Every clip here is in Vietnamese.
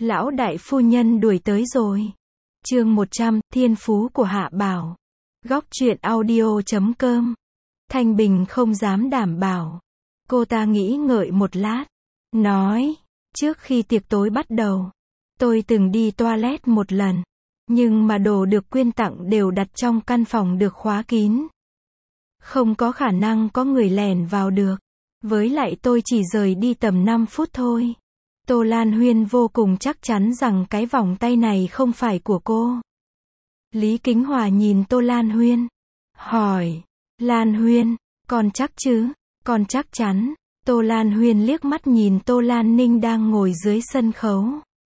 Lão đại phu nhân đuổi tới rồi. Chương 100, Thiên phú của Hạ Bảo. Góc truyện audio.com. Thanh Bình không dám đảm bảo. Cô ta nghĩ ngợi một lát. Nói, trước khi tiệc tối bắt đầu, tôi từng đi toilet một lần. Nhưng mà đồ được quyên tặng đều đặt trong căn phòng được khóa kín. Không có khả năng có người lẻn vào được. Với lại tôi chỉ rời đi tầm 5 phút thôi. Tô Lan Huyên vô cùng chắc chắn rằng cái vòng tay này không phải của cô. Lý Kính Hòa nhìn Tô Lan Huyên. Hỏi, Lan Huyên, con chắc chứ? Con chắc chắn. Tô Lan Huyên liếc mắt nhìn Tô Lan Ninh đang ngồi dưới sân khấu.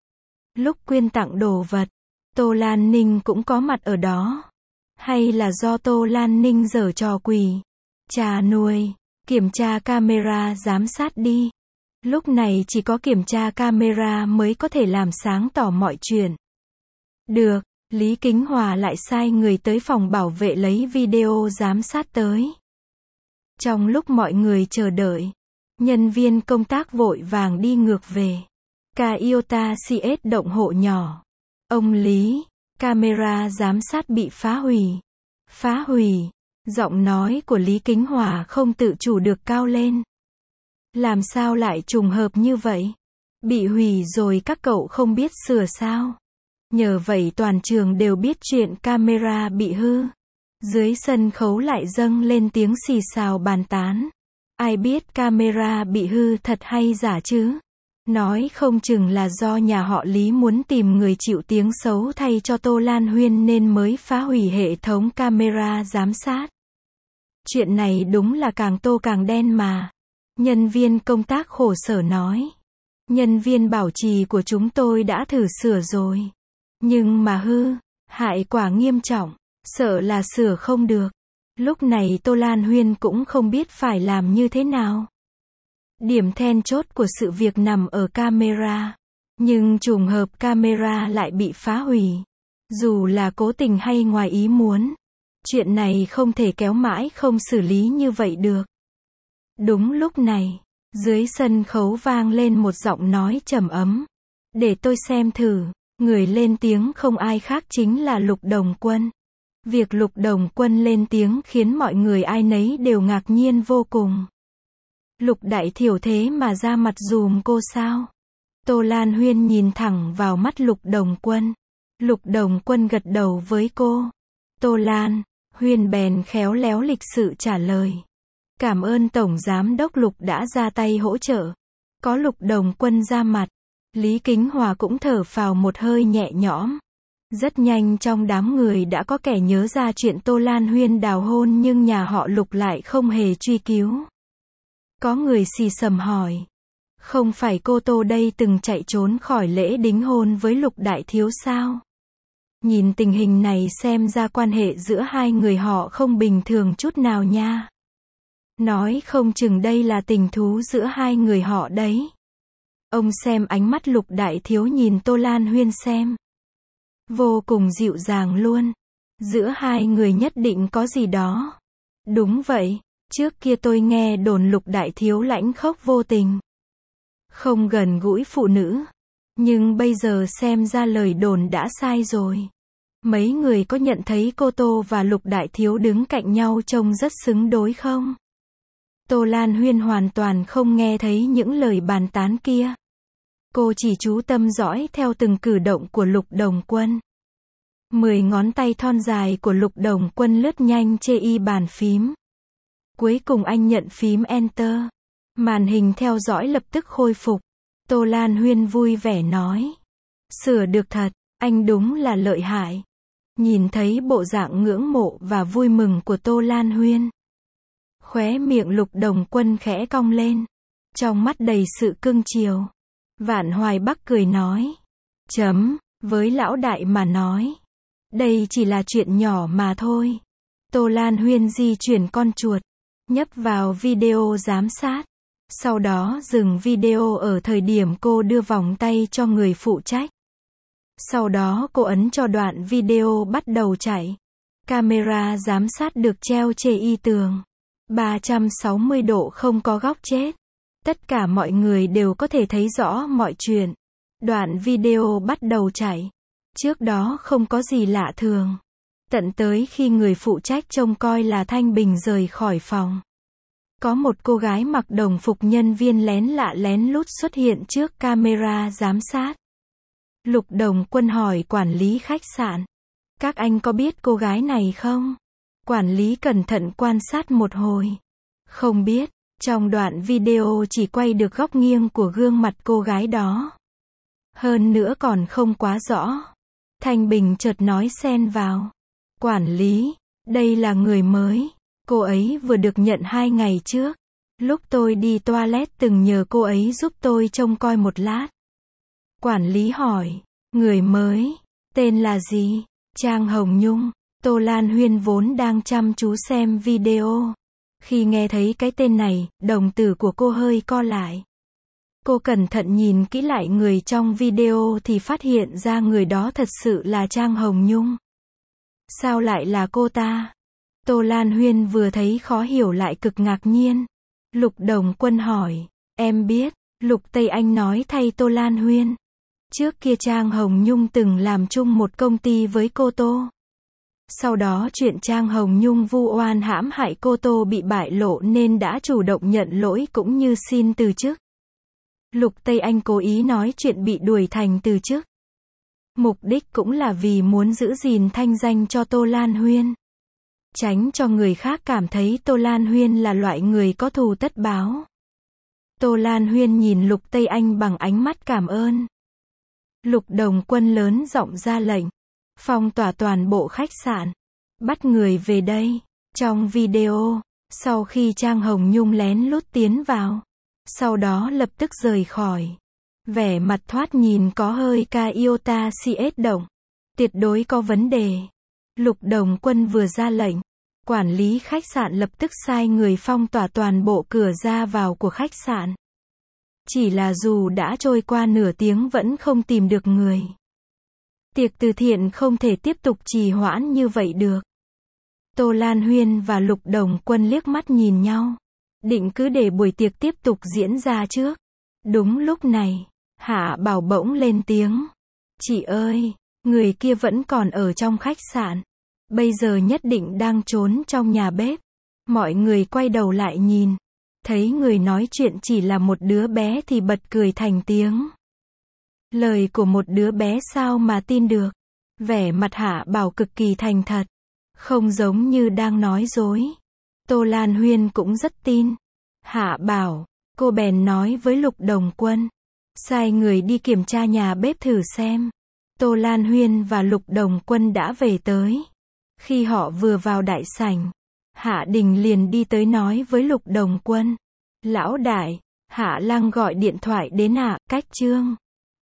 Lúc quyên tặng đồ vật, Tô Lan Ninh cũng có mặt ở đó. Hay là do Tô Lan Ninh giở trò quỷ? Trà nuôi, kiểm tra camera giám sát đi. Lúc này chỉ có kiểm tra camera mới có thể làm sáng tỏ mọi chuyện. Được, Lý Kính Hòa lại sai người tới phòng bảo vệ lấy video giám sát tới. Trong lúc mọi người chờ đợi, nhân viên công tác vội vàng đi ngược về. Iota CS động hộ nhỏ. Ông Lý, camera giám sát bị phá hủy. Phá hủy. Giọng nói của Lý Kính Hòa không tự chủ được cao lên. Làm sao lại trùng hợp như vậy? Bị hủy rồi các cậu không biết sửa sao? Nhờ vậy toàn trường đều biết chuyện camera bị hư. Dưới sân khấu lại dâng lên tiếng xì xào bàn tán. Ai biết camera bị hư thật hay giả chứ? Nói không chừng là do nhà họ Lý muốn tìm người chịu tiếng xấu thay cho Tô Lan Huyên nên mới phá hủy hệ thống camera giám sát. Chuyện này đúng là càng tô càng đen mà. Nhân viên công tác khổ sở nói. Nhân viên bảo trì của chúng tôi đã thử sửa rồi. Nhưng mà hư, hại quả nghiêm trọng, sợ là sửa không được. Lúc này Tô Lan Huyên cũng không biết phải làm như thế nào. Điểm then chốt của sự việc nằm ở camera. Nhưng trùng hợp camera lại bị phá hủy. Dù là cố tình hay ngoài ý muốn, chuyện này không thể kéo mãi không xử lý như vậy được. Đúng lúc này, dưới sân khấu vang lên một giọng nói trầm ấm. Để tôi xem thử. Người lên tiếng không ai khác chính là Lục Đồng Quân. Việc Lục Đồng Quân lên tiếng khiến mọi người ai nấy đều ngạc nhiên vô cùng. Lục đại thiểu thế mà ra mặt dùm cô sao? Tô Lan Huyên nhìn thẳng vào mắt Lục Đồng Quân. Lục Đồng Quân gật đầu với cô. Tô Lan Huyên bèn khéo léo lịch sự trả lời. Cảm ơn Tổng Giám đốc Lục đã ra tay hỗ trợ. Có Lục Đồng Quân ra mặt, Lý Kính Hòa cũng thở phào một hơi nhẹ nhõm. Rất nhanh trong đám người đã có kẻ nhớ ra chuyện Tô Lan Huyên đào hôn nhưng nhà họ Lục lại không hề truy cứu. Có người xì xầm hỏi. Không phải cô Tô đây từng chạy trốn khỏi lễ đính hôn với Lục đại thiếu sao? Nhìn tình hình này xem ra quan hệ giữa hai người họ không bình thường chút nào nha. Nói không chừng đây là tình thú giữa hai người họ đấy. Ông xem ánh mắt Lục đại thiếu nhìn Tô Lan Huyên xem. Vô cùng dịu dàng luôn. Giữa hai người nhất định có gì đó. Đúng vậy, trước kia tôi nghe đồn Lục đại thiếu lãnh khốc vô tình. Không gần gũi phụ nữ. Nhưng bây giờ xem ra lời đồn đã sai rồi. Mấy người có nhận thấy cô Tô và Lục đại thiếu đứng cạnh nhau trông rất xứng đối không? Tô Lan Huyên hoàn toàn không nghe thấy những lời bàn tán kia. Cô chỉ chú tâm dõi theo từng cử động của Lục Đồng Quân. 10 ngón tay thon dài của Lục Đồng Quân lướt nhanh trên bàn phím. Cuối cùng anh nhận phím Enter. Màn hình theo dõi lập tức khôi phục. Tô Lan Huyên vui vẻ nói. Sửa được thật, anh đúng là lợi hại. Nhìn thấy bộ dạng ngưỡng mộ và vui mừng của Tô Lan Huyên. Khóe miệng Lục Đồng Quân khẽ cong lên. Trong mắt đầy sự cưng chiều. Vạn Hoài Bắc cười nói. Với lão đại mà nói. Đây chỉ là chuyện nhỏ mà thôi. Tô Lan Huyên di chuyển con chuột. Nhấp vào video giám sát. Sau đó dừng video ở thời điểm cô đưa vòng tay cho người phụ trách. Sau đó cô ấn cho đoạn video bắt đầu chạy. Camera giám sát được treo trên tường. 360 độ không có góc chết. Tất cả mọi người đều có thể thấy rõ mọi chuyện. Đoạn video bắt đầu chạy. Trước đó không có gì lạ thường. Tận tới khi người phụ trách trông coi là Thanh Bình rời khỏi phòng. Có một cô gái mặc đồng phục nhân viên lén lút xuất hiện trước camera giám sát. Lục Đồng Quân hỏi quản lý khách sạn. Các anh có biết cô gái này không? Quản lý cẩn thận quan sát một hồi. Không biết, trong đoạn video chỉ quay được góc nghiêng của gương mặt cô gái đó. Hơn nữa còn không quá rõ. Thanh Bình chợt nói xen vào. Quản lý, đây là người mới. Cô ấy vừa được nhận 2 ngày trước. Lúc tôi đi toilet từng nhờ cô ấy giúp tôi trông coi một lát. Quản lý hỏi, người mới, tên là gì? Trang Hồng Nhung. Tô Lan Huyên vốn đang chăm chú xem video. Khi nghe thấy cái tên này, đồng tử của cô hơi co lại. Cô cẩn thận nhìn kỹ lại người trong video thì phát hiện ra người đó thật sự là Trang Hồng Nhung. Sao lại là cô ta? Tô Lan Huyên vừa thấy khó hiểu lại cực ngạc nhiên. Lục Đồng Quân hỏi, em biết, Lục Tây Anh nói thay Tô Lan Huyên. Trước kia Trang Hồng Nhung từng làm chung một công ty với cô Tô. Sau đó chuyện Trang Hồng Nhung vu oan hãm hại cô Tô bị bại lộ nên đã chủ động nhận lỗi cũng như xin từ chức. Lục Tây Anh cố ý nói chuyện bị đuổi thành từ chức. Mục đích cũng là vì muốn giữ gìn thanh danh cho Tô Lan Huyên. Tránh cho người khác cảm thấy Tô Lan Huyên là loại người có thù tất báo. Tô Lan Huyên nhìn Lục Tây Anh bằng ánh mắt cảm ơn. Lục Đồng Quân lớn giọng ra lệnh. Phong tỏa toàn bộ khách sạn. Bắt người về đây. Trong video, sau khi Trang Hồng Nhung lén lút tiến vào, sau đó lập tức rời khỏi. Vẻ mặt thoạt nhìn có hơi iota CS động. Tuyệt đối có vấn đề. Lục Đồng Quân vừa ra lệnh. Quản lý khách sạn lập tức sai người phong tỏa toàn bộ cửa ra vào của khách sạn. Chỉ là dù đã trôi qua nửa tiếng vẫn không tìm được người. Tiệc từ thiện không thể tiếp tục trì hoãn như vậy được. Tô Lan Huyên và Lục Đồng Quân liếc mắt nhìn nhau. Định cứ để buổi tiệc tiếp tục diễn ra trước. Đúng lúc này, Hạ Bảo bỗng lên tiếng. Chị ơi, người kia vẫn còn ở trong khách sạn. Bây giờ nhất định đang trốn trong nhà bếp. Mọi người quay đầu lại nhìn. Thấy người nói chuyện chỉ là một đứa bé thì bật cười thành tiếng. Lời của một đứa bé sao mà tin được. Vẻ mặt Hạ Bảo cực kỳ thành thật. Không giống như đang nói dối. Tô Lan Huyên cũng rất tin. Hạ Bảo, cô bèn nói với Lục Đồng Quân. Sai người đi kiểm tra nhà bếp thử xem. Tô Lan Huyên và Lục Đồng Quân đã về tới. Khi họ vừa vào đại sảnh, Hạ Đình liền đi tới nói với Lục Đồng Quân. Lão đại, Hạ Lăng gọi điện thoại đến Hạ Cách Trương.